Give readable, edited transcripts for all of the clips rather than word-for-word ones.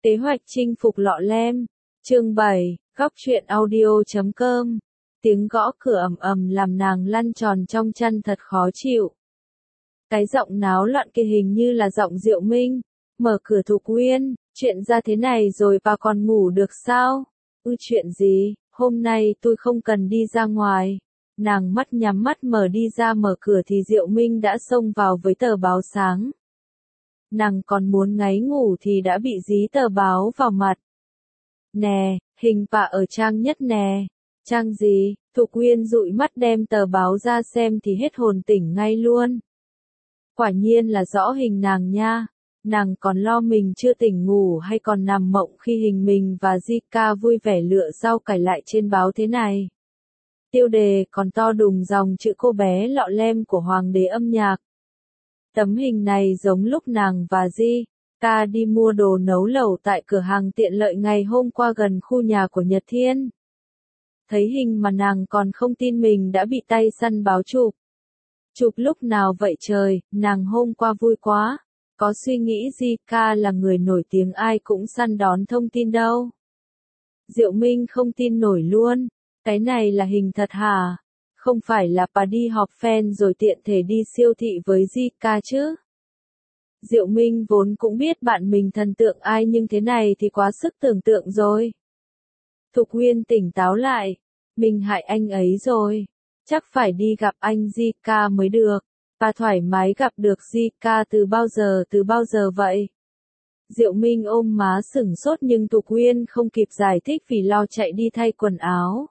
Kế hoạch chinh phục lọ lem. Chương 7, góc truyện audio.com. Tiếng gõ cửa ầm ầm làm nàng lăn tròn trong chăn thật khó chịu. Cái giọng náo loạn kia hình như là giọng Diệu Minh. Mở cửa Thục Uyên, chuyện ra thế này rồi bà còn ngủ được sao? Chuyện gì, hôm nay tôi không cần đi ra ngoài. Nàng mắt nhắm mắt mở đi ra mở cửa thì Diệu Minh đã xông vào với tờ báo sáng. Nàng còn muốn ngáy ngủ thì đã bị dí tờ báo vào mặt. Nè, hình bà ở trang nhất nè. Trang gì? Thục Uyên dụi mắt đem tờ báo ra xem thì hết hồn tỉnh ngay luôn. Quả nhiên là rõ hình nàng nha. Nàng còn lo mình chưa tỉnh ngủ hay còn nằm mộng khi hình mình và Zika vui vẻ lựa rau cải lại trên báo thế này. Tiêu đề còn to đùng dòng chữ cô bé lọ lem của hoàng đế âm nhạc. Tấm hình này giống lúc nàng và Zika đi mua đồ nấu lẩu tại cửa hàng tiện lợi ngày hôm qua gần khu nhà của Nhật Thiên. Thấy hình mà nàng còn không tin mình đã bị tay săn báo chụp. Chụp lúc nào vậy trời, nàng hôm qua vui quá. Có suy nghĩ Zika là người nổi tiếng ai cũng săn đón thông tin đâu. Diệu Minh không tin nổi luôn. Cái này là hình thật hả? Không phải là bà đi họp fan rồi tiện thể đi siêu thị với Zika chứ? Diệu Minh vốn cũng biết bạn mình thần tượng ai nhưng thế này thì quá sức tưởng tượng rồi. Thục Uyên tỉnh táo lại. Mình hại anh ấy rồi. Chắc phải đi gặp anh Zika mới được. Bà thoải mái gặp được Zika từ bao giờ vậy? Diệu Minh ôm má sửng sốt nhưng Thục Uyên không kịp giải thích vì lo chạy đi thay quần áo.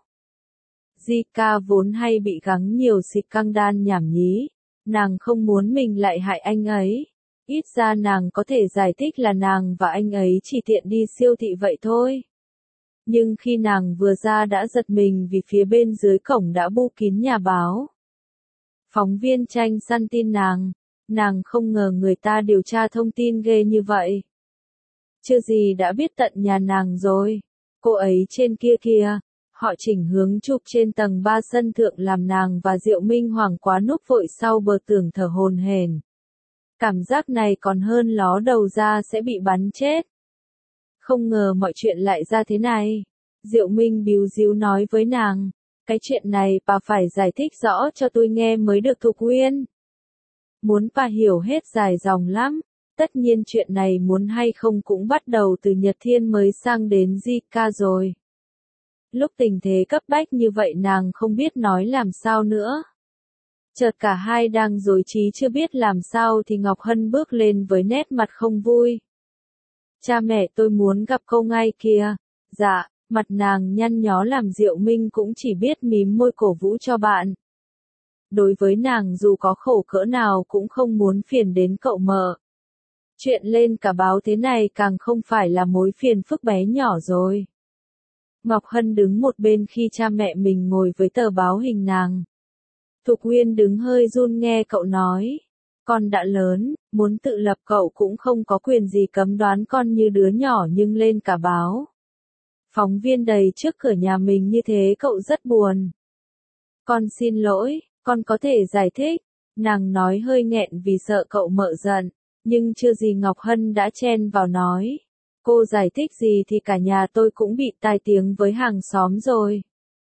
Zika vốn hay bị gắng nhiều xịt căng đan nhảm nhí. Nàng không muốn mình lại hại anh ấy. Ít ra nàng có thể giải thích là nàng và anh ấy chỉ tiện đi siêu thị vậy thôi. Nhưng khi nàng vừa ra đã giật mình vì phía bên dưới cổng đã bu kín nhà báo. Phóng viên tranh săn tin nàng không ngờ người ta điều tra thông tin ghê như vậy. Chưa gì đã biết tận nhà nàng rồi. Cô ấy trên kia kìa. Họ chỉnh hướng chụp trên tầng 3 sân thượng làm nàng và Diệu Minh hoảng quá núp vội sau bờ tường thở hổn hển. Cảm giác này còn hơn ló đầu ra sẽ bị bắn chết. Không ngờ mọi chuyện lại ra thế này. Diệu Minh bíu díu nói với nàng. Cái chuyện này bà phải giải thích rõ cho tôi nghe mới được Thục Uyên. Muốn bà hiểu hết dài dòng lắm. Tất nhiên chuyện này muốn hay không cũng bắt đầu từ Nhật Thiên mới sang đến Zika rồi. Lúc tình thế cấp bách như vậy nàng không biết nói làm sao nữa. Chợt cả hai đang rối trí chưa biết làm sao thì Ngọc Hân bước lên với nét mặt không vui. Cha mẹ tôi muốn gặp cô ngay kìa. Dạ, mặt nàng nhăn nhó làm Diệu Minh cũng chỉ biết mím môi cổ vũ cho bạn. Đối với nàng dù có khổ cỡ nào cũng không muốn phiền đến cậu mợ. Chuyện lên cả báo thế này càng không phải là mối phiền phức bé nhỏ rồi. Ngọc Hân đứng một bên khi cha mẹ mình ngồi với tờ báo hình nàng. Thục Uyên đứng hơi run nghe cậu nói. Con đã lớn, muốn tự lập cậu cũng không có quyền gì cấm đoán con như đứa nhỏ nhưng lên cả báo. Phóng viên đầy trước cửa nhà mình như thế cậu rất buồn. Con xin lỗi, con có thể giải thích. Nàng nói hơi nghẹn vì sợ cậu mợ giận. Nhưng chưa gì Ngọc Hân đã chen vào nói. Cô giải thích gì thì cả nhà tôi cũng bị tai tiếng với hàng xóm rồi.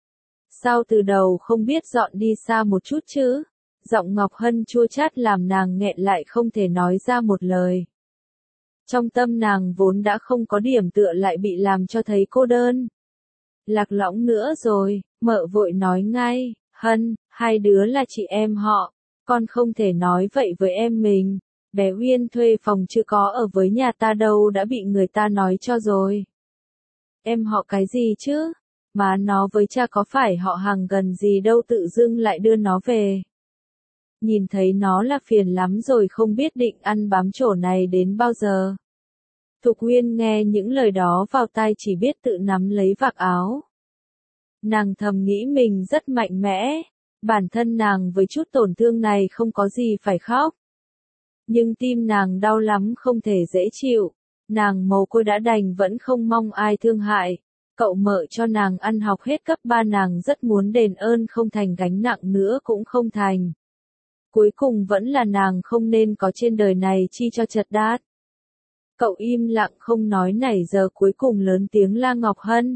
Sao từ đầu không biết dọn đi xa một chút chứ? Giọng Ngọc Hân chua chát làm nàng nghẹn lại không thể nói ra một lời. Trong tâm nàng vốn đã không có điểm tựa lại bị làm cho thấy cô đơn. Lạc lõng nữa rồi, mợ vội nói ngay, Hân, hai đứa là chị em họ, con không thể nói vậy với em mình. Bé Uyên thuê phòng chưa có ở với nhà ta đâu đã bị người ta nói cho rồi. Em họ cái gì chứ? Má nó với cha có phải họ hàng gần gì đâu tự dưng lại đưa nó về. Nhìn thấy nó là phiền lắm rồi không biết định ăn bám chỗ này đến bao giờ. Thục Uyên nghe những lời đó vào tai chỉ biết tự nắm lấy vạt áo. Nàng thầm nghĩ mình rất mạnh mẽ. Bản thân nàng với chút tổn thương này không có gì phải khóc. Nhưng tim nàng đau lắm không thể dễ chịu. Nàng mồ côi đã đành vẫn không mong ai thương hại. Cậu mợ cho nàng ăn học hết cấp 3 nàng rất muốn đền ơn không thành gánh nặng nữa cũng không thành. Cuối cùng vẫn là nàng không nên có trên đời này chi cho chật đát. Cậu im lặng không nói nãy giờ cuối cùng lớn tiếng la Ngọc Hân.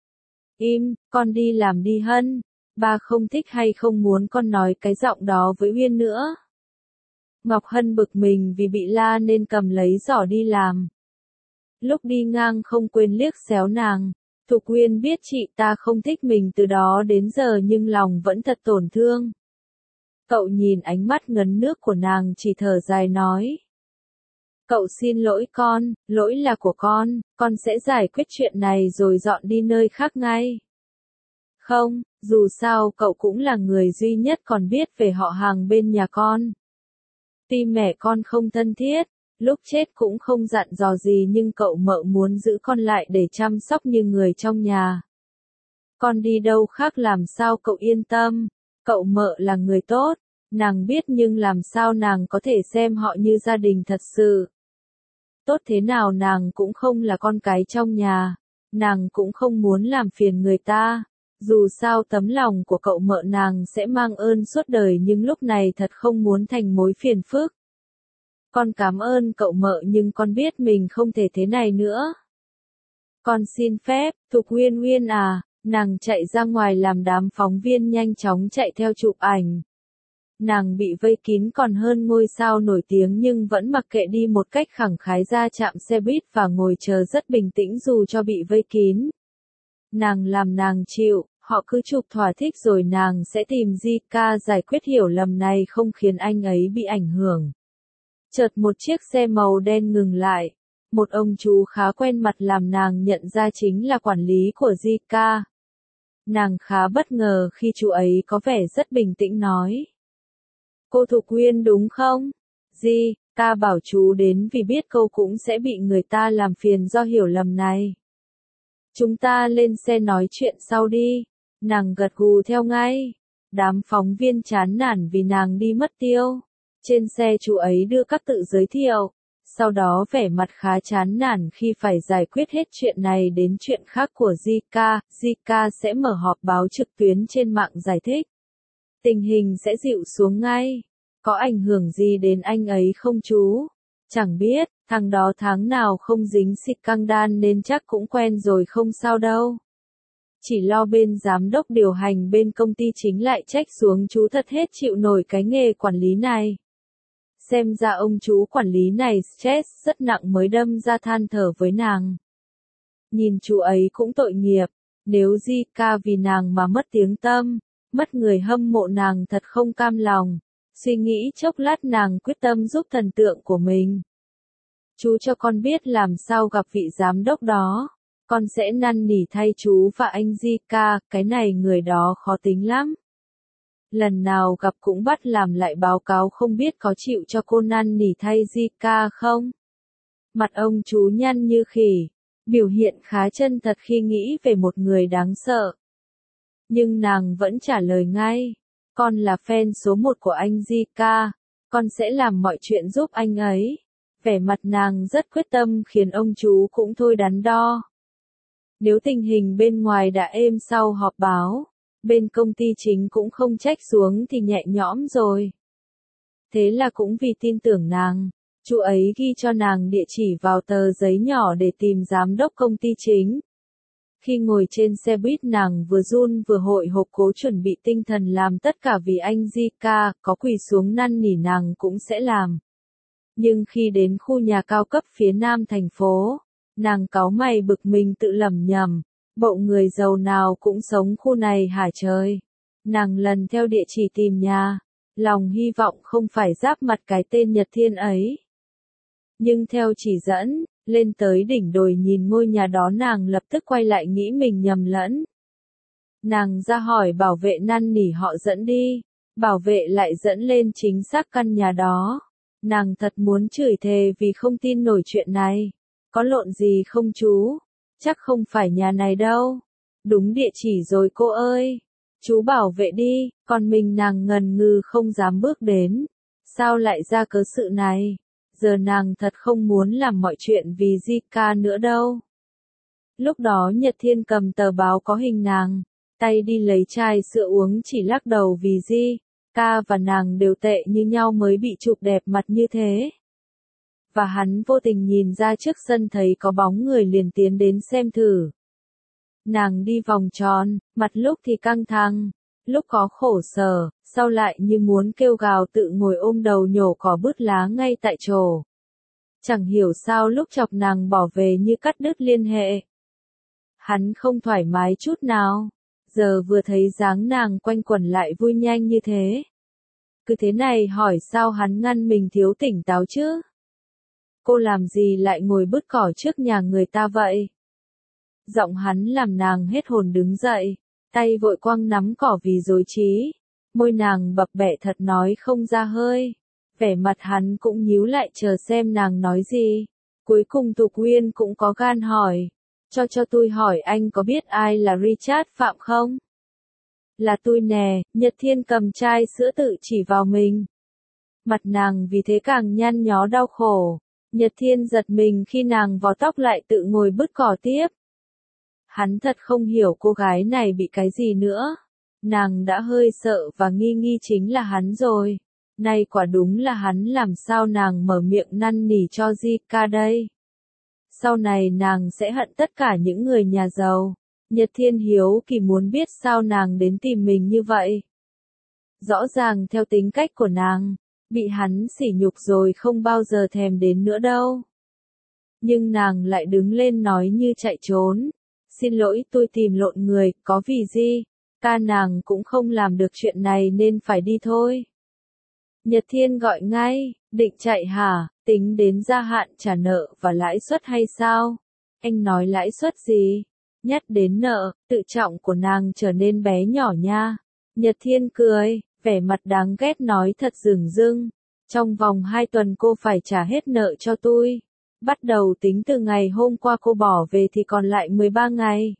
Im, con đi làm đi Hân. Ba không thích hay không muốn con nói cái giọng đó với Uyên nữa. Ngọc Hân bực mình vì bị la nên cầm lấy giỏ đi làm. Lúc đi ngang không quên liếc xéo nàng. Thục Uyên biết chị ta không thích mình từ đó đến giờ nhưng lòng vẫn thật tổn thương. Cậu nhìn ánh mắt ngấn nước của nàng chỉ thở dài nói. Cậu xin lỗi con, lỗi là của con sẽ giải quyết chuyện này rồi dọn đi nơi khác ngay. Không, dù sao cậu cũng là người duy nhất còn biết về họ hàng bên nhà con. Tuy mẹ con không thân thiết, lúc chết cũng không dặn dò gì nhưng cậu mợ muốn giữ con lại để chăm sóc như người trong nhà. Con đi đâu khác làm sao cậu yên tâm, cậu mợ là người tốt, nàng biết nhưng làm sao nàng có thể xem họ như gia đình thật sự. Tốt thế nào nàng cũng không là con cái trong nhà, nàng cũng không muốn làm phiền người ta. Dù sao tấm lòng của cậu mợ nàng sẽ mang ơn suốt đời nhưng lúc này thật không muốn thành mối phiền phức. Con cảm ơn cậu mợ nhưng con biết mình không thể thế này nữa. Con xin phép, Thục Uyên Uyên à, nàng chạy ra ngoài làm đám phóng viên nhanh chóng chạy theo chụp ảnh. Nàng bị vây kín còn hơn ngôi sao nổi tiếng nhưng vẫn mặc kệ đi một cách khẳng khái ra trạm xe buýt và ngồi chờ rất bình tĩnh dù cho bị vây kín. Nàng làm nàng chịu, họ cứ chụp thỏa thích rồi nàng sẽ tìm Zika giải quyết hiểu lầm này không khiến anh ấy bị ảnh hưởng. Chợt một chiếc xe màu đen ngừng lại. Một ông chú khá quen mặt làm nàng nhận ra chính là quản lý của Zika. Nàng khá bất ngờ khi chú ấy có vẻ rất bình tĩnh nói. Cô Thục Uyên đúng không? Zika bảo chú đến vì biết cô cũng sẽ bị người ta làm phiền do hiểu lầm này. Chúng ta lên xe nói chuyện sau đi. Nàng gật gù theo ngay. Đám phóng viên chán nản vì nàng đi mất tiêu. Trên xe chú ấy đưa các tự giới thiệu. Sau đó vẻ mặt khá chán nản khi phải giải quyết hết chuyện này đến chuyện khác của Zika. Zika sẽ mở họp báo trực tuyến trên mạng giải thích. Tình hình sẽ dịu xuống ngay. Có ảnh hưởng gì đến anh ấy không chú? Chẳng biết, thằng đó tháng nào không dính xịt căng đan nên chắc cũng quen rồi không sao đâu. Chỉ lo bên giám đốc điều hành bên công ty chính lại trách xuống chú thật hết chịu nổi cái nghề quản lý này. Xem ra ông chú quản lý này stress rất nặng mới đâm ra than thở với nàng. Nhìn chú ấy cũng tội nghiệp, nếu Zika vì nàng mà mất tiếng tăm, mất người hâm mộ nàng thật không cam lòng. Suy nghĩ chốc lát nàng quyết tâm giúp thần tượng của mình. Chú cho con biết làm sao gặp vị giám đốc đó. Con sẽ năn nỉ thay chú và anh Zika, cái này người đó khó tính lắm. Lần nào gặp cũng bắt làm lại báo cáo không biết có chịu cho cô năn nỉ thay Zika không? Mặt ông chú nhăn như khỉ, biểu hiện khá chân thật khi nghĩ về một người đáng sợ. Nhưng nàng vẫn trả lời ngay, con là fan số 1 của anh Zika, con sẽ làm mọi chuyện giúp anh ấy. Vẻ mặt nàng rất quyết tâm khiến ông chú cũng thôi đắn đo. Nếu tình hình bên ngoài đã êm sau họp báo, bên công ty chính cũng không trách xuống thì nhẹ nhõm rồi. Thế là cũng vì tin tưởng nàng, chú ấy ghi cho nàng địa chỉ vào tờ giấy nhỏ để tìm giám đốc công ty chính. Khi ngồi trên xe buýt nàng vừa run vừa hồi hộp cố chuẩn bị tinh thần làm tất cả vì anh Zika, có quỳ xuống năn nỉ nàng cũng sẽ làm. Nhưng khi đến khu nhà cao cấp phía nam thành phố, nàng cáu mày bực mình tự lẩm nhẩm, bộ người giàu nào cũng sống khu này hả trời. Nàng lần theo địa chỉ tìm nhà, lòng hy vọng không phải giáp mặt cái tên Nhật Thiên ấy. Nhưng theo chỉ dẫn, lên tới đỉnh đồi nhìn ngôi nhà đó nàng lập tức quay lại nghĩ mình nhầm lẫn. Nàng ra hỏi bảo vệ năn nỉ họ dẫn đi, bảo vệ lại dẫn lên chính xác căn nhà đó. Nàng thật muốn chửi thề vì không tin nổi chuyện này. Có lộn gì không chú? Chắc không phải nhà này đâu. Đúng địa chỉ rồi cô ơi. Chú bảo vệ đi, còn mình nàng ngần ngừ không dám bước đến. Sao lại ra cớ sự này? Giờ nàng thật không muốn làm mọi chuyện vì Zika nữa đâu. Lúc đó Nhật Thiên cầm tờ báo có hình nàng, tay đi lấy chai sữa uống chỉ lắc đầu vì Zika và nàng đều tệ như nhau mới bị chụp đẹp mặt như thế. và hắn vô tình nhìn ra trước sân thấy có bóng người liền tiến đến xem thử. Nàng đi vòng tròn, mặt lúc thì căng thẳng, lúc có khổ sở, sau lại như muốn kêu gào tự ngồi ôm đầu nhổ cỏ bứt lá ngay tại chỗ. Chẳng hiểu sao lúc chọc nàng bỏ về như cắt đứt liên hệ. Hắn không thoải mái chút nào, giờ vừa thấy dáng nàng quanh quẩn lại vui nhanh như thế. Cứ thế này hỏi sao hắn ngăn mình thiếu tỉnh táo chứ? Cô làm gì lại ngồi bứt cỏ trước nhà người ta vậy? Giọng hắn làm nàng hết hồn đứng dậy, tay vội quăng nắm cỏ vì rối trí. Môi nàng bập bẹ thật nói không ra hơi. Vẻ mặt hắn cũng nhíu lại chờ xem nàng nói gì. Cuối cùng Thục Uyên cũng có gan hỏi. Cho tôi hỏi anh có biết ai là Richard Phạm không? Là tôi nè, Nhật Thiên cầm chai sữa tự chỉ vào mình. Mặt nàng vì thế càng nhăn nhó đau khổ. Nhật Thiên giật mình khi nàng vò tóc lại tự ngồi bứt cỏ tiếp. Hắn thật không hiểu cô gái này bị cái gì nữa. Nàng đã hơi sợ và nghi chính là hắn rồi. Nay quả đúng là hắn làm sao nàng mở miệng năn nỉ cho Zika đây. Sau này nàng sẽ hận tất cả những người nhà giàu. Nhật Thiên hiếu kỳ muốn biết sao nàng đến tìm mình như vậy. Rõ ràng theo tính cách của nàng, bị hắn sỉ nhục rồi không bao giờ thèm đến nữa đâu. Nhưng nàng lại đứng lên nói như chạy trốn. Xin lỗi tôi tìm lộn người, có vì gì? Ca nàng cũng không làm được chuyện này nên phải đi thôi. Nhật Thiên gọi ngay, định chạy hả, tính đến gia hạn trả nợ và lãi suất hay sao? Anh nói lãi suất gì? Nhắc đến nợ, tự trọng của nàng trở nên bé nhỏ nha. Nhật Thiên cười, vẻ mặt đáng ghét nói thật dửng dưng. Trong vòng 2 tuần cô phải trả hết nợ cho tôi. Bắt đầu tính từ ngày hôm qua cô bỏ về thì còn lại 13 ngày.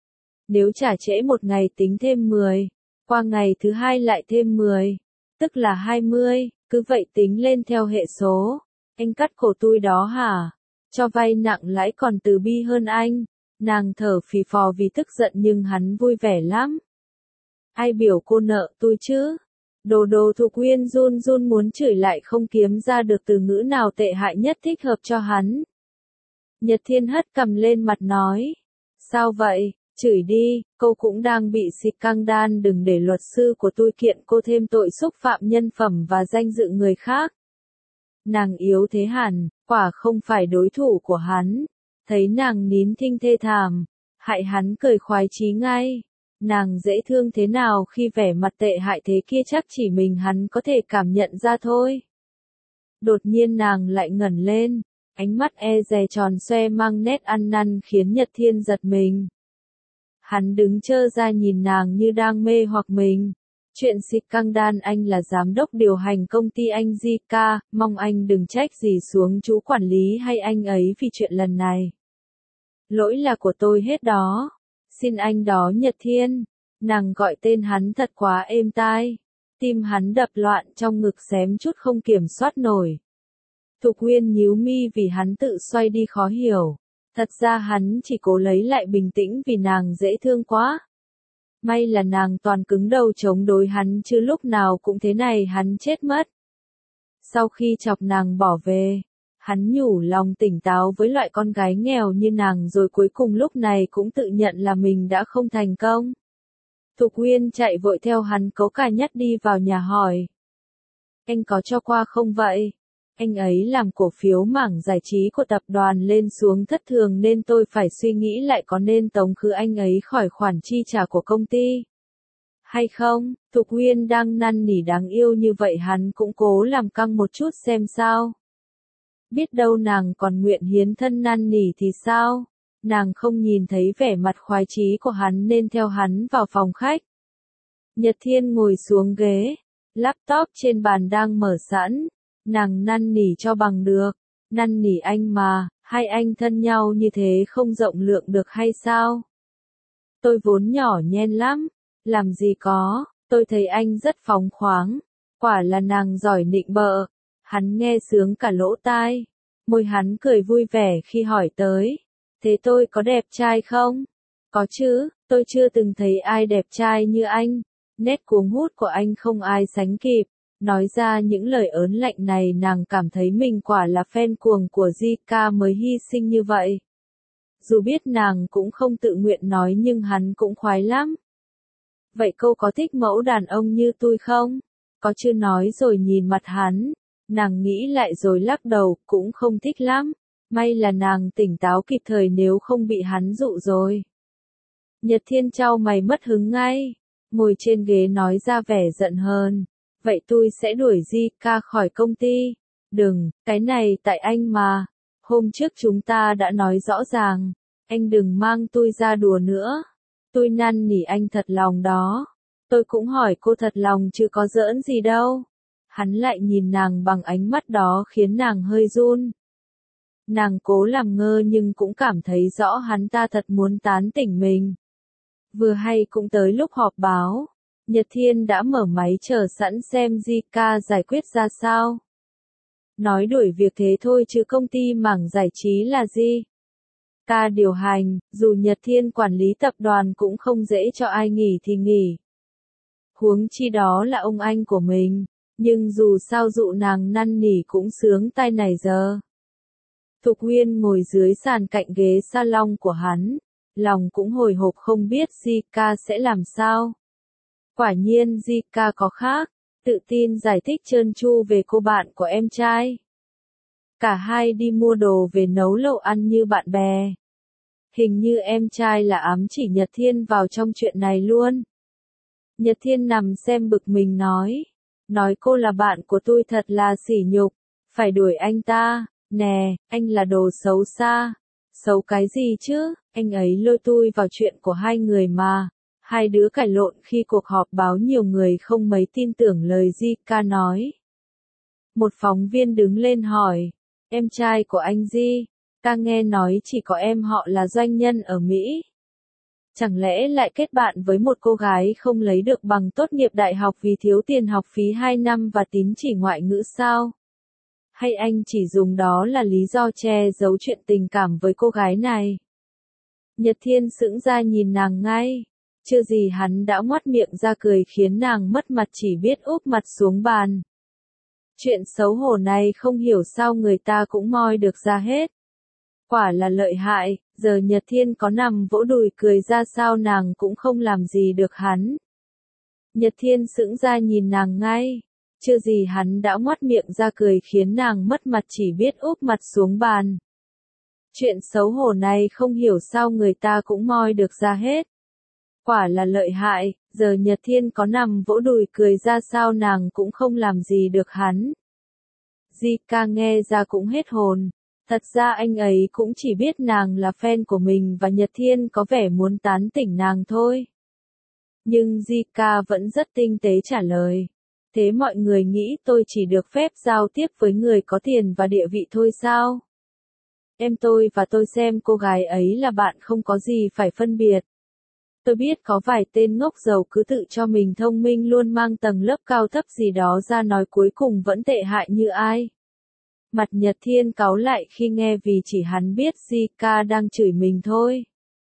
Nếu trả trễ một ngày tính thêm 10, qua ngày thứ 2 lại thêm 10, tức là 20, cứ vậy tính lên theo hệ số. Anh cắt cổ tôi đó hả? Cho vay nặng lãi còn từ bi hơn anh. Nàng thở phì phò vì tức giận nhưng hắn vui vẻ lắm. Ai biểu cô nợ tôi chứ? Đồ Thục Uyên run run muốn chửi lại không kiếm ra được từ ngữ nào tệ hại nhất thích hợp cho hắn. Nhật Thiên hất cầm lên mặt nói. Sao vậy? Chửi đi, cô cũng đang bị xịt căng đan, đừng để luật sư của tôi kiện cô thêm tội xúc phạm nhân phẩm và danh dự người khác. Nàng yếu thế hẳn, quả không phải đối thủ của hắn. Thấy nàng nín thinh thê thảm, hại hắn cười khoái chí ngay. Nàng dễ thương thế nào khi vẻ mặt tệ hại thế kia chắc chỉ mình hắn có thể cảm nhận ra thôi. Đột nhiên nàng lại ngẩng lên, ánh mắt e dè tròn xoe mang nét ăn năn khiến Nhật Thiên giật mình. Hắn đứng trơ ra nhìn nàng như đang mê hoặc mình. Chuyện xịt căng đan anh là giám đốc điều hành công ty anh Zika, mong anh đừng trách gì xuống chú quản lý hay anh ấy vì chuyện lần này. Lỗi là của tôi hết đó. Xin anh đó Nhật Thiên. Nàng gọi tên hắn thật quá êm tai. Tim hắn đập loạn trong ngực xém chút không kiểm soát nổi. Thục Uyên nhíu mi vì hắn tự xoay đi khó hiểu. Thật ra hắn chỉ cố lấy lại bình tĩnh vì nàng dễ thương quá. May là nàng toàn cứng đầu chống đối hắn chứ lúc nào cũng thế này hắn chết mất. Sau khi chọc nàng bỏ về, hắn nhủ lòng tỉnh táo với loại con gái nghèo như nàng rồi cuối cùng lúc này cũng tự nhận là mình đã không thành công. Thục Uyên chạy vội theo hắn cấu cả nhắt đi vào nhà hỏi. Anh có cho qua không vậy? Anh ấy làm cổ phiếu mảng giải trí của tập đoàn lên xuống thất thường nên tôi phải suy nghĩ lại có nên tống khứ anh ấy khỏi khoản chi trả của công ty. Hay không, Thục Uyên đang năn nỉ đáng yêu như vậy hắn cũng cố làm căng một chút xem sao. Biết đâu nàng còn nguyện hiến thân năn nỉ thì sao? Nàng không nhìn thấy vẻ mặt khoái chí của hắn nên theo hắn vào phòng khách. Nhật Thiên ngồi xuống ghế, laptop trên bàn đang mở sẵn. Nàng năn nỉ cho bằng được, năn nỉ anh mà, hai anh thân nhau như thế không rộng lượng được hay sao? Tôi vốn nhỏ nhen lắm, làm gì có, tôi thấy anh rất phóng khoáng, quả là nàng giỏi nịnh bợ. Hắn nghe sướng cả lỗ tai, môi hắn cười vui vẻ khi hỏi tới, thế tôi có đẹp trai không? Có chứ, tôi chưa từng thấy ai đẹp trai như anh, nét cuống hút của anh không ai sánh kịp. Nói ra những lời ớn lạnh này nàng cảm thấy mình quả là fan cuồng của Zika mới hy sinh như vậy. Dù biết nàng cũng không tự nguyện nói nhưng hắn cũng khoái lắm. Vậy cô có thích mẫu đàn ông như tôi không? Có chưa nói rồi nhìn mặt hắn. Nàng nghĩ lại rồi lắc đầu, cũng không thích lắm. May là nàng tỉnh táo kịp thời nếu không bị hắn dụ rồi. Nhật Thiên chau mày mất hứng ngay. Ngồi trên ghế nói ra vẻ giận hờn. Vậy tôi sẽ đuổi Zika khỏi công ty. Đừng, cái này tại anh mà. Hôm trước chúng ta đã nói rõ ràng. Anh đừng mang tôi ra đùa nữa. Tôi năn nỉ anh thật lòng đó. Tôi cũng hỏi cô thật lòng chứ có giỡn gì đâu. Hắn lại nhìn nàng bằng ánh mắt đó khiến nàng hơi run. Nàng cố làm ngơ nhưng cũng cảm thấy rõ hắn ta thật muốn tán tỉnh mình. Vừa hay cũng tới lúc họp báo. Nhật Thiên đã mở máy chờ sẵn xem Zika giải quyết ra sao. Nói đuổi việc thế thôi chứ công ty mảng giải trí là gì? Ca điều hành, dù Nhật Thiên quản lý tập đoàn cũng không dễ cho ai nghỉ thì nghỉ. Huống chi đó là ông anh của mình, nhưng dù sao dụ nàng năn nỉ cũng sướng tai này giờ. Thục Uyên ngồi dưới sàn cạnh ghế salon của hắn, lòng cũng hồi hộp không biết Zika sẽ làm sao. Quả nhiên Zika có khác, tự tin giải thích trơn tru về cô bạn của em trai. Cả hai đi mua đồ về nấu lẩu ăn như bạn bè. Hình như em trai là ám chỉ Nhật Thiên vào trong chuyện này luôn. Nhật Thiên nằm xem bực mình nói cô là bạn của tôi thật là sỉ nhục, phải đuổi anh ta, nè, anh là đồ xấu xa. Xấu cái gì chứ, anh ấy lôi tôi vào chuyện của hai người mà. Hai đứa cãi lộn khi cuộc họp báo nhiều người không mấy tin tưởng lời Zika nói. Một phóng viên đứng lên hỏi, em trai của anh Zika nghe nói chỉ có em họ là doanh nhân ở Mỹ. Chẳng lẽ lại kết bạn với một cô gái không lấy được bằng tốt nghiệp đại học vì thiếu tiền học phí 2 năm và tín chỉ ngoại ngữ sao? Hay anh chỉ dùng đó là lý do che giấu chuyện tình cảm với cô gái này? Nhật Thiên sững ra nhìn nàng ngay. Chưa gì hắn đã ngoắt miệng ra cười khiến nàng mất mặt chỉ biết úp mặt xuống bàn. Chuyện xấu hổ này không hiểu sao người ta cũng moi được ra hết. Quả là lợi hại, giờ Nhật Thiên có nằm vỗ đùi cười ra sao nàng cũng không làm gì được hắn. Nhật Thiên sững ra nhìn nàng ngay. Chưa gì hắn đã ngoắt miệng ra cười khiến nàng mất mặt chỉ biết úp mặt xuống bàn. Chuyện xấu hổ này không hiểu sao người ta cũng moi được ra hết. Quả là lợi hại, giờ Nhật Thiên có nằm vỗ đùi cười ra sao nàng cũng không làm gì được hắn. Zika nghe ra cũng hết hồn. Thật ra anh ấy cũng chỉ biết nàng là fan của mình và Nhật Thiên có vẻ muốn tán tỉnh nàng thôi. Nhưng Zika vẫn rất tinh tế trả lời. Thế mọi người nghĩ tôi chỉ được phép giao tiếp với người có tiền và địa vị thôi sao? Em tôi và tôi xem cô gái ấy là bạn không có gì phải phân biệt. Tôi biết có vài tên ngốc giàu cứ tự cho mình thông minh luôn mang tầng lớp cao thấp gì đó ra nói cuối cùng vẫn tệ hại như ai. Mặt Nhật Thiên cáu lại khi nghe vì chỉ hắn biết Zika đang chửi mình thôi.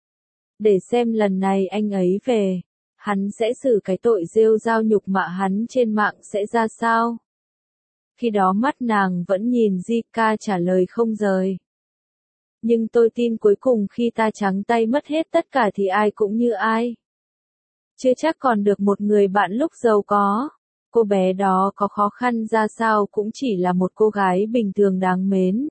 Để xem lần này anh ấy về, hắn sẽ xử cái tội rêu rao nhục mạ hắn trên mạng sẽ ra sao. Khi đó mắt nàng vẫn nhìn Zika trả lời không rời. Nhưng tôi tin cuối cùng khi ta trắng tay mất hết tất cả thì ai cũng như ai. Chưa chắc còn được một người bạn lúc giàu có. Cô bé đó có khó khăn ra sao cũng chỉ là một cô gái bình thường đáng mến.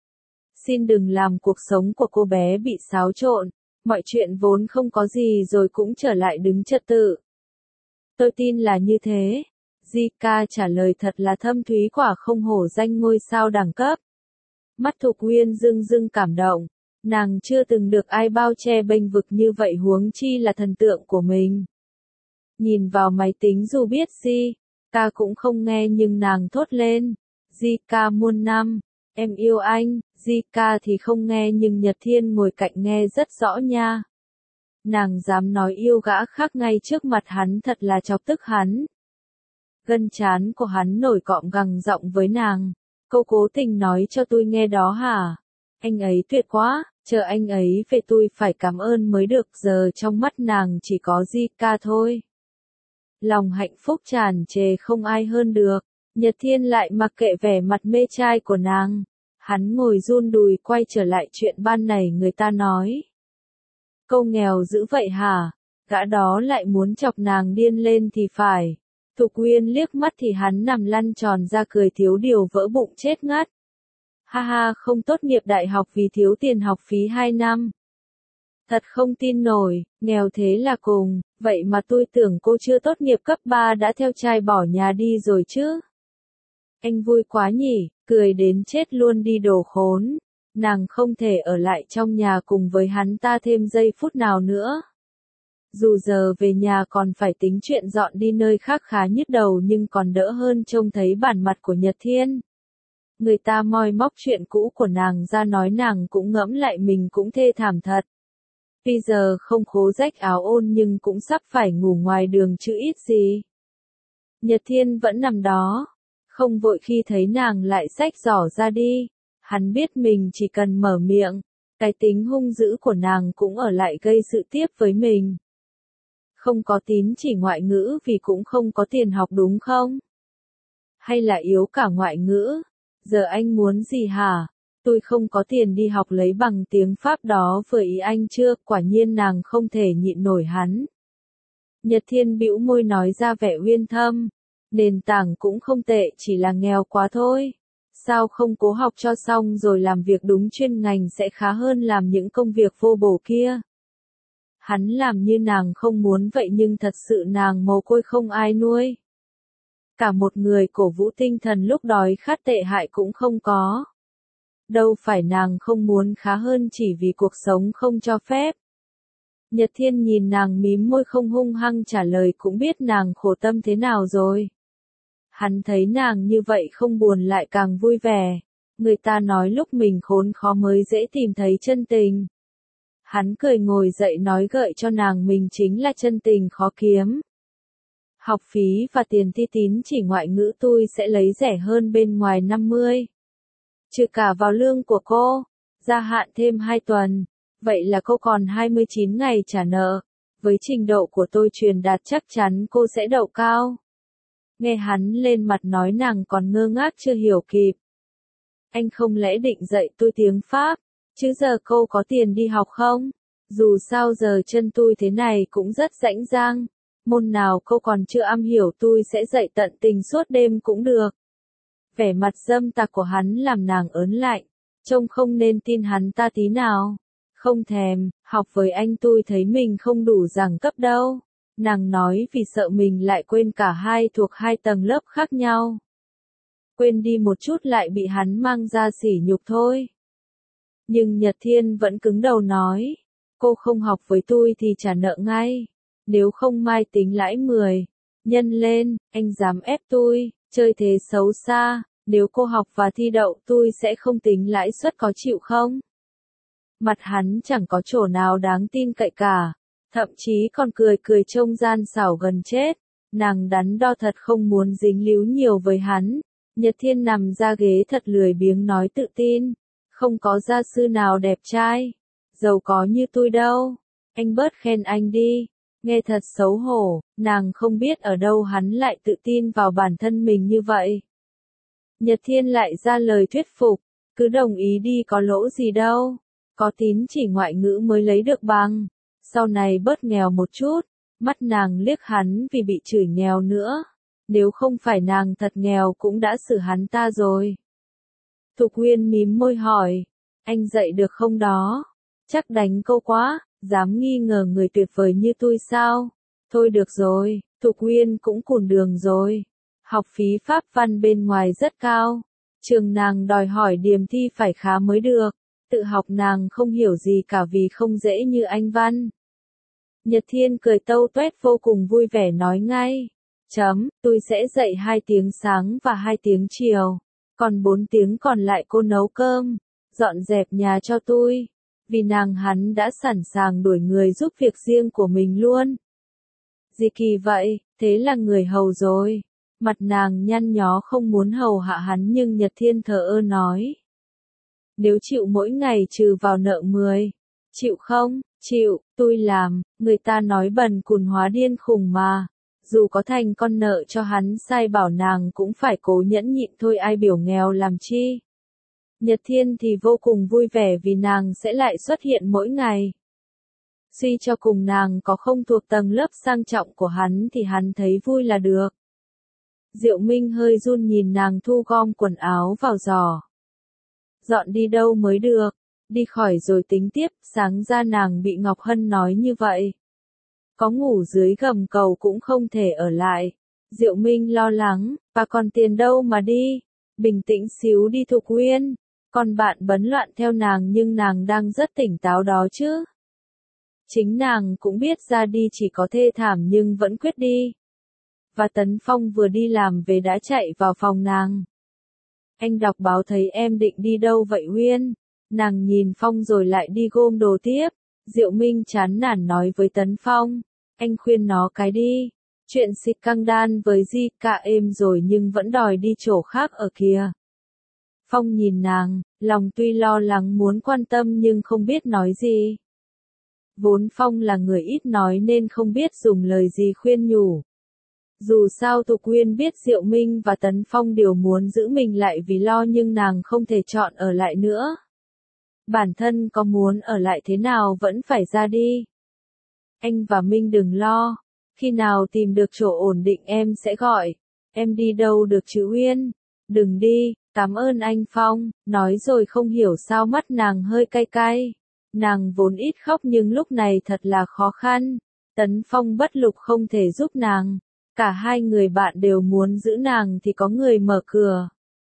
Xin đừng làm cuộc sống của cô bé bị xáo trộn. Mọi chuyện vốn không có gì rồi cũng trở lại đứng trật tự. Tôi tin là như thế. Zika trả lời thật là thâm thúy quả không hổ danh ngôi sao đẳng cấp. Mắt Thục Uyên rưng rưng cảm động. Nàng chưa từng được ai bao che bênh vực như vậy huống chi là thần tượng của mình. Nhìn vào máy tính dù biết Zika cũng không nghe nhưng nàng thốt lên. Zika muôn năm, em yêu anh. Zika thì không nghe nhưng Nhật Thiên ngồi cạnh nghe rất rõ nha. Nàng dám nói yêu gã khác ngay trước mặt hắn thật là chọc tức hắn. Gân trán của hắn nổi cọm gằn giọng với nàng. Cô cố tình nói cho tôi nghe đó hả? Anh ấy tuyệt quá, chờ anh ấy về tôi phải cảm ơn mới được giờ trong mắt nàng chỉ có Zika thôi. Lòng hạnh phúc tràn trề không ai hơn được. Nhật Thiên lại mặc kệ vẻ mặt mê trai của nàng. Hắn ngồi run đùi quay trở lại chuyện ban nãy người ta nói. Câu nghèo dữ vậy hả? Gã đó lại muốn chọc nàng điên lên thì phải. Thục Uyên liếc mắt thì hắn nằm lăn tròn ra cười thiếu điều vỡ bụng chết ngắt. Ha ha, không tốt nghiệp đại học vì thiếu tiền học phí 2 năm. Thật không tin nổi, nghèo thế là cùng, vậy mà tôi tưởng cô chưa tốt nghiệp cấp 3 đã theo trai bỏ nhà đi rồi chứ. Anh vui quá nhỉ, cười đến chết luôn đi đồ khốn. Nàng không thể ở lại trong nhà cùng với hắn ta thêm giây phút nào nữa. Dù giờ về nhà còn phải tính chuyện dọn đi nơi khác khá nhức đầu nhưng còn đỡ hơn trông thấy bản mặt của Nhật Thiên. Người ta moi móc chuyện cũ của nàng ra nói nàng cũng ngẫm lại mình cũng thê thảm thật. Bây giờ không khố rách áo ôn nhưng cũng sắp phải ngủ ngoài đường chứ ít gì. Nhật Thiên vẫn nằm đó, không vội khi thấy nàng lại xách giỏ ra đi. Hắn biết mình chỉ cần mở miệng, cái tính hung dữ của nàng cũng ở lại gây sự tiếp với mình. Không có tín chỉ ngoại ngữ vì cũng không có tiền học đúng không? Hay là yếu cả ngoại ngữ? Giờ anh muốn gì hả? Tôi không có tiền đi học lấy bằng tiếng Pháp đó vừa ý anh chưa? Quả nhiên nàng không thể nhịn nổi hắn. Nhật Thiên bĩu môi nói ra vẻ uyên thâm. Nền tảng cũng không tệ, chỉ là nghèo quá thôi. Sao không cố học cho xong rồi làm việc đúng chuyên ngành sẽ khá hơn làm những công việc vô bổ kia. Hắn làm như nàng không muốn vậy nhưng thật sự nàng mồ côi không ai nuôi. Cả một người cổ vũ tinh thần lúc đói khát tệ hại cũng không có. Đâu phải nàng không muốn khá hơn chỉ vì cuộc sống không cho phép. Nhật Thiên nhìn nàng mím môi không hung hăng trả lời cũng biết nàng khổ tâm thế nào rồi. Hắn thấy nàng như vậy không buồn lại càng vui vẻ. Người ta nói lúc mình khốn khó mới dễ tìm thấy chân tình. Hắn cười ngồi dậy nói gợi cho nàng mình chính là chân tình khó kiếm. Học phí và tiền thi tín chỉ ngoại ngữ tôi sẽ lấy rẻ hơn bên ngoài 50. Trừ cả vào lương của cô, gia hạn thêm 2 tuần. Vậy là cô còn 29 ngày trả nợ. Với trình độ của tôi truyền đạt chắc chắn cô sẽ đậu cao. Nghe hắn lên mặt nói nàng còn ngơ ngác chưa hiểu kịp. Anh không lẽ định dạy tôi tiếng Pháp, chứ giờ cô có tiền đi học không? Dù sao giờ chân tôi thế này cũng rất rãnh rang. Môn nào cô còn chưa am hiểu tôi sẽ dạy tận tình suốt đêm cũng được. Vẻ mặt dâm tặc của hắn làm nàng ớn lạnh. Trông không nên tin hắn ta tí nào. Không thèm, học với anh tôi thấy mình không đủ giảng cấp đâu. Nàng nói vì sợ mình lại quên cả hai thuộc 2 tầng lớp khác nhau. Quên đi một chút lại bị hắn mang ra sỉ nhục thôi. Nhưng Nhật Thiên vẫn cứng đầu nói. Cô không học với tôi thì trả nợ ngay. Nếu không mai tính lãi 10. Nhân lên, anh dám ép tôi, chơi thế xấu xa. Nếu cô học và thi đậu tôi sẽ không tính lãi suất có chịu không? Mặt hắn chẳng có chỗ nào đáng tin cậy cả. Thậm chí còn cười cười trông gian xảo gần chết. Nàng đắn đo thật không muốn dính líu nhiều với hắn. Nhật Thiên nằm ra ghế thật lười biếng nói tự tin. Không có gia sư nào đẹp trai. Giàu có như tôi đâu. Anh bớt khen anh đi. Nghe thật xấu hổ. Nàng không biết ở đâu hắn lại tự tin vào bản thân mình như vậy. Nhật Thiên lại ra lời thuyết phục. Cứ đồng ý đi có lỗ gì đâu. Có tín chỉ ngoại ngữ mới lấy được bằng. Sau này bớt nghèo một chút. Mắt nàng liếc hắn vì bị chửi nghèo nữa. Nếu không phải nàng thật nghèo cũng đã xử hắn ta rồi. Thục Uyên mím môi hỏi. Anh dạy được không đó? Chắc đánh câu quá. Dám nghi ngờ người tuyệt vời như tôi sao? Thôi được rồi. Thục Uyên cũng cùn đường rồi. Học phí Pháp văn bên ngoài rất cao. Trường nàng đòi hỏi điểm thi phải khá mới được. Tự học nàng không hiểu gì cả vì không dễ như anh văn. Nhật Thiên cười tâu tuét vô cùng vui vẻ nói ngay. Tôi sẽ dạy 2 tiếng sáng và 2 tiếng chiều. Còn 4 tiếng còn lại cô nấu cơm, dọn dẹp nhà cho tôi. Vì nàng hắn đã sẵn sàng đuổi người giúp việc riêng của mình luôn. Gì kỳ vậy, thế là người hầu rồi. Mặt nàng nhăn nhó không muốn hầu hạ hắn nhưng Nhật Thiên thờ ơ nói. Nếu chịu mỗi ngày trừ vào nợ 10. Chịu không? Chịu, tôi làm, người ta nói bần cùn hóa điên khùng mà. Dù có thành con nợ cho hắn sai bảo nàng cũng phải cố nhẫn nhịn thôi, ai biểu nghèo làm chi. Nhật Thiên thì vô cùng vui vẻ vì nàng sẽ lại xuất hiện mỗi ngày. Suy cho cùng nàng có không thuộc tầng lớp sang trọng của hắn thì hắn thấy vui là được. Diệu Minh hơi run nhìn nàng thu gom quần áo vào giỏ. Dọn đi đâu mới được, đi khỏi rồi tính tiếp, sáng ra nàng bị Ngọc Hân nói như vậy. Có ngủ dưới gầm cầu cũng không thể ở lại. Diệu Minh lo lắng, và còn tiền đâu mà đi, bình tĩnh xíu đi Thục Uyên. Còn bạn bấn loạn theo nàng nhưng nàng đang rất tỉnh táo đó chứ. Chính nàng cũng biết ra đi chỉ có thê thảm nhưng vẫn quyết đi. Và Tấn Phong vừa đi làm về đã chạy vào phòng nàng. Anh đọc báo thấy em định đi đâu vậy Uyên? Nàng nhìn Phong rồi lại đi gom đồ tiếp. Diệu Minh chán nản nói với Tấn Phong. Anh khuyên nó cái đi. Chuyện xịt căng đan với Di cả êm rồi nhưng vẫn đòi đi chỗ khác ở kìa. Phong nhìn nàng, lòng tuy lo lắng muốn quan tâm nhưng không biết nói gì. Vốn Phong là người ít nói nên không biết dùng lời gì khuyên nhủ. Dù sao Thục Uyên biết Diệu Minh và Tấn Phong đều muốn giữ mình lại vì lo nhưng nàng không thể chọn ở lại nữa. Bản thân có muốn ở lại thế nào vẫn phải ra đi. Anh và Minh đừng lo, khi nào tìm được chỗ ổn định em sẽ gọi. Em đi đâu được chứ Uyên? Đừng đi, cảm ơn anh Phong, nói rồi không hiểu sao mắt nàng hơi cay cay. Nàng vốn ít khóc nhưng lúc này thật là khó khăn. Tấn Phong bất lực không thể giúp nàng. Cả hai người bạn đều muốn giữ nàng thì có người mở cửa.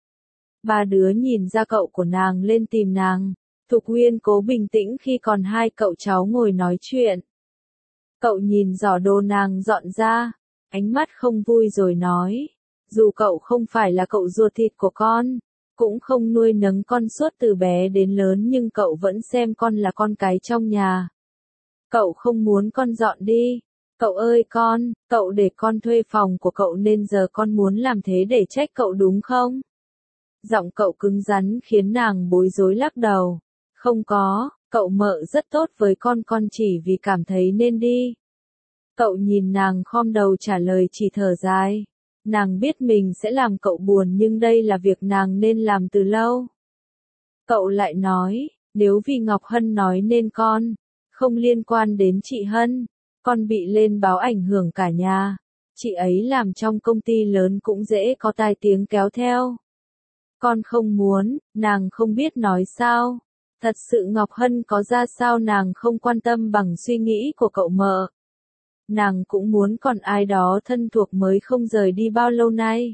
Ba đứa nhìn ra cậu của nàng lên tìm nàng. Thục Uyên cố bình tĩnh khi còn hai cậu cháu ngồi nói chuyện. Cậu nhìn giỏ đồ nàng dọn ra, ánh mắt không vui rồi nói. Dù cậu không phải là cậu ruột thịt của con, cũng không nuôi nấng con suốt từ bé đến lớn nhưng cậu vẫn xem con là con cái trong nhà. Cậu không muốn con dọn đi. Cậu ơi con, cậu để con thuê phòng của cậu nên giờ con muốn làm thế để trách cậu đúng không? Giọng cậu cứng rắn khiến nàng bối rối lắc đầu. Không có, cậu mợ rất tốt với con chỉ vì cảm thấy nên đi. Cậu nhìn nàng khom đầu trả lời chỉ thở dài. Nàng biết mình sẽ làm cậu buồn nhưng đây là việc nàng nên làm từ lâu. Cậu lại nói, nếu vì Ngọc Hân nói nên con, không liên quan đến chị Hân, con bị lên báo ảnh hưởng cả nhà. Chị ấy làm trong công ty lớn cũng dễ có tai tiếng kéo theo. Con không muốn, nàng không biết nói sao. Thật sự Ngọc Hân có ra sao nàng không quan tâm bằng suy nghĩ của cậu mợ. Nàng cũng muốn còn ai đó thân thuộc mới không rời đi bao lâu nay.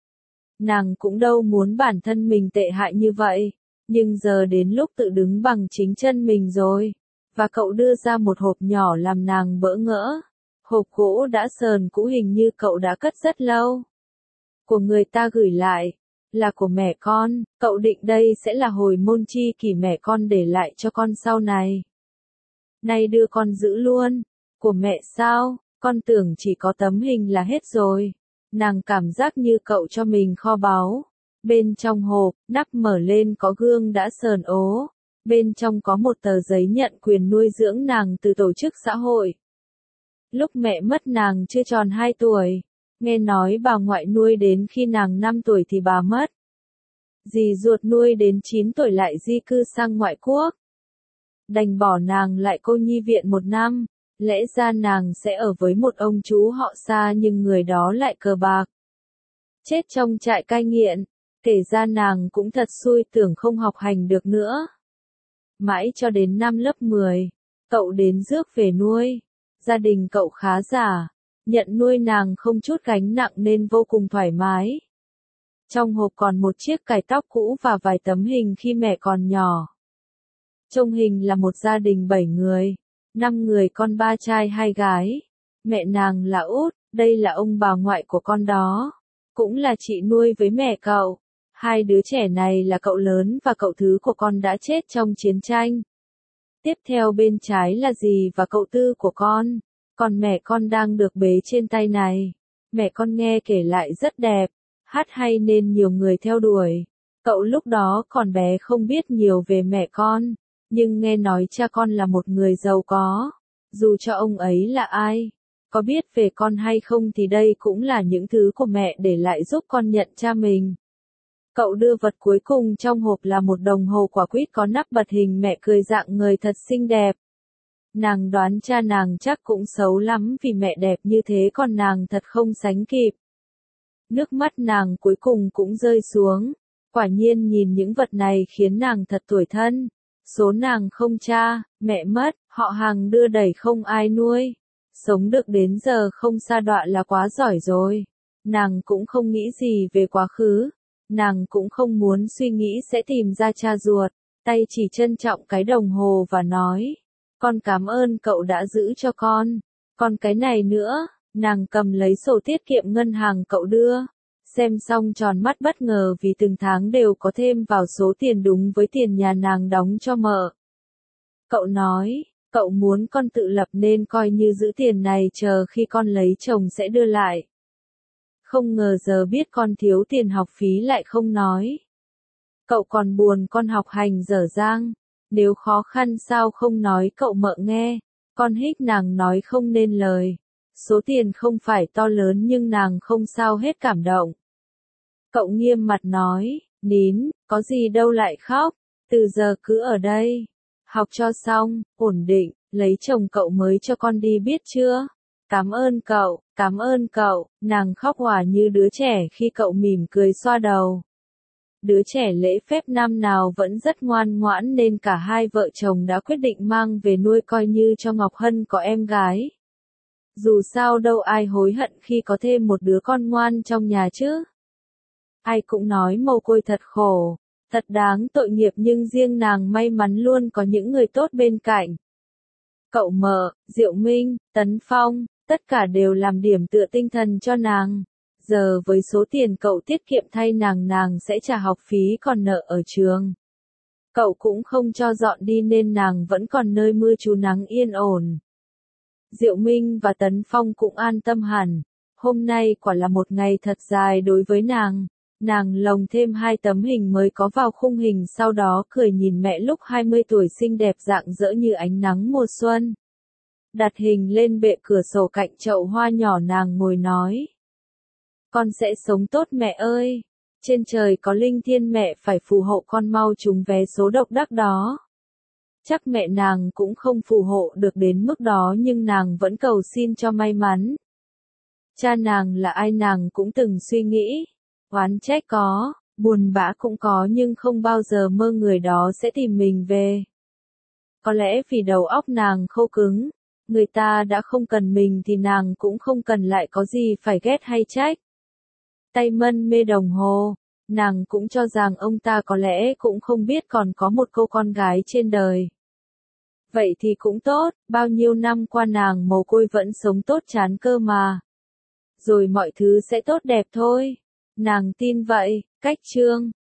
Nàng cũng đâu muốn bản thân mình tệ hại như vậy, nhưng giờ đến lúc tự đứng bằng chính chân mình rồi. Và cậu đưa ra một hộp nhỏ làm nàng bỡ ngỡ. Hộp gỗ đã sờn cũ hình như cậu đã cất rất lâu. Của người ta gửi lại, là của mẹ con, cậu định đây sẽ là hồi môn chi kỷ mẹ con để lại cho con sau này. Nay đưa con giữ luôn. Của mẹ sao, con tưởng chỉ có tấm hình là hết rồi. Nàng cảm giác như cậu cho mình kho báu. Bên trong hộp, nắp mở lên có gương đã sờn ố. Bên trong có một tờ giấy nhận quyền nuôi dưỡng nàng từ tổ chức xã hội. Lúc mẹ mất nàng chưa tròn 2 tuổi. Nghe nói bà ngoại nuôi đến khi nàng 5 tuổi thì bà mất. Dì ruột nuôi đến 9 tuổi lại di cư sang ngoại quốc. Đành bỏ nàng lại cô nhi viện 1 năm. Lẽ ra nàng sẽ ở với một ông chú họ xa nhưng người đó lại cờ bạc. Chết trong trại cai nghiện. Kể ra nàng cũng thật xui tưởng không học hành được nữa. Mãi cho đến năm lớp 10, cậu đến rước về nuôi. Gia đình cậu khá giả, nhận nuôi nàng không chút gánh nặng nên vô cùng thoải mái. Trong hộp còn một chiếc cài tóc cũ và vài tấm hình khi mẹ còn nhỏ. Trong hình là một gia đình 7 người, 5 người con 3 trai 2 gái. Mẹ nàng là út, đây là ông bà ngoại của con đó. Cũng là chị nuôi với mẹ cậu. 2 đứa trẻ này là cậu lớn và cậu thứ của con đã chết trong chiến tranh. Tiếp theo bên trái là dì và cậu tư của con. Còn mẹ con đang được bế trên tay này. Mẹ con nghe kể lại rất đẹp, hát hay nên nhiều người theo đuổi. Cậu lúc đó còn bé không biết nhiều về mẹ con, nhưng nghe nói cha con là một người giàu có. Dù cho ông ấy là ai, Có biết về con hay không thì đây cũng là những thứ của mẹ để lại giúp con nhận cha mình. Cậu đưa vật cuối cùng trong hộp là một đồng hồ quả quýt có nắp bật hình mẹ cười dạng người thật xinh đẹp. Nàng đoán cha nàng chắc cũng xấu lắm vì mẹ đẹp như thế còn nàng thật không sánh kịp. Nước mắt nàng cuối cùng cũng rơi xuống. Quả nhiên nhìn những vật này khiến nàng thật tủi thân. Số nàng không cha, mẹ mất, họ hàng đưa đẩy không ai nuôi. Sống được đến giờ không sa đọa là quá giỏi rồi. Nàng cũng không nghĩ gì về quá khứ. Nàng cũng không muốn suy nghĩ sẽ tìm ra cha ruột. Tay chỉ trân trọng cái đồng hồ và nói. Con cảm ơn cậu đã giữ cho con. Còn cái này nữa, nàng cầm lấy sổ tiết kiệm ngân hàng cậu đưa. Xem xong tròn mắt bất ngờ vì từng tháng đều có thêm vào số tiền đúng với tiền nhà nàng đóng cho mợ. Cậu nói, cậu muốn con tự lập nên coi như giữ tiền này chờ khi con lấy chồng sẽ đưa lại. Không ngờ giờ biết con thiếu tiền học phí lại không nói. Cậu còn buồn con học hành dở dang. Nếu khó khăn sao không nói cậu mợ nghe. Con hích nàng nói không nên lời. Số tiền không phải to lớn nhưng nàng không sao hết cảm động. Cậu nghiêm mặt nói, nín, có gì đâu lại khóc. Từ giờ cứ ở đây. Học cho xong, ổn định, lấy chồng cậu mới cho con đi biết chưa? Cảm ơn cậu, nàng khóc òa như đứa trẻ khi cậu mỉm cười xoa đầu. Đứa trẻ lễ phép năm nào vẫn rất ngoan ngoãn nên cả hai vợ chồng đã quyết định mang về nuôi coi như cho Ngọc Hân có em gái. Dù sao đâu ai hối hận khi có thêm một đứa con ngoan trong nhà chứ. Ai cũng nói mồ côi thật khổ, thật đáng tội nghiệp nhưng riêng nàng may mắn luôn có những người tốt bên cạnh. Cậu mợ, Diệu Minh, Tấn Phong, tất cả đều làm điểm tựa tinh thần cho nàng. Giờ với số tiền cậu tiết kiệm thay nàng sẽ trả học phí còn nợ ở trường. Cậu cũng không cho dọn đi nên nàng vẫn còn nơi mưa trú nắng yên ổn. Diệu Minh và Tấn Phong cũng an tâm hẳn. Hôm nay quả là một ngày thật dài đối với nàng. Nàng lồng thêm 2 tấm hình mới có vào khung hình sau đó cười nhìn mẹ lúc 20 tuổi xinh đẹp rạng rỡ như ánh nắng mùa xuân. Đặt hình lên bệ cửa sổ cạnh chậu hoa nhỏ nàng ngồi nói. Con sẽ sống tốt mẹ ơi. Trên trời có linh thiên mẹ phải phù hộ con mau trúng vé số độc đắc đó. Chắc mẹ nàng cũng không phù hộ được đến mức đó nhưng nàng vẫn cầu xin cho may mắn. Cha nàng là ai nàng cũng từng suy nghĩ. Oán trách có, buồn bã cũng có nhưng không bao giờ mơ người đó sẽ tìm mình về. Có lẽ vì đầu óc nàng khô cứng, người ta đã không cần mình thì nàng cũng không cần lại có gì phải ghét hay trách. Tay mân mê đồng hồ, nàng cũng cho rằng ông ta có lẽ cũng không biết còn có một cô con gái trên đời. Vậy thì cũng tốt, bao nhiêu năm qua nàng mồ côi vẫn sống tốt chán cơ mà. Rồi mọi thứ sẽ tốt đẹp thôi. Nàng tin vậy, cách chương.